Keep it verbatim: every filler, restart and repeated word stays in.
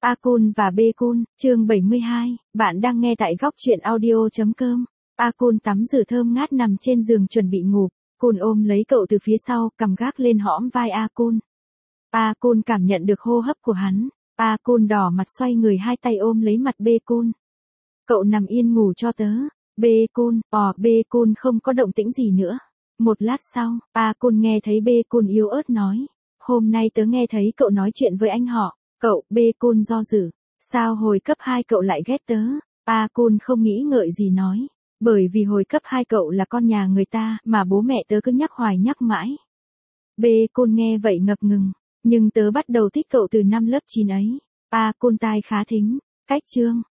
A Kun và B Kun, chương bảy mươi hai, bạn đang nghe tại góc truyện audio.com. A Kun tắm rửa thơm ngát nằm trên giường chuẩn bị ngủ, Kun ôm lấy cậu từ phía sau, cầm gác lên hõm vai A Kun. A Kun cảm nhận được hô hấp của hắn, A Kun đỏ mặt xoay người hai tay ôm lấy mặt B Kun. Cậu nằm yên ngủ cho tớ. B Kun, ồ B Kun không có động tĩnh gì nữa. Một lát sau, A Kun nghe thấy B Kun yếu ớt nói, hôm nay tớ nghe thấy cậu nói chuyện với anh họ. Cậu, B Kun do dự, sao hồi cấp hai cậu lại ghét tớ? A Kun không nghĩ ngợi gì nói, bởi vì hồi cấp hai cậu là con nhà người ta mà bố mẹ tớ cứ nhắc hoài nhắc mãi. B Kun nghe vậy ngập ngừng, nhưng tớ bắt đầu thích cậu từ năm lớp chín ấy. A Kun tai khá thính, cách chương,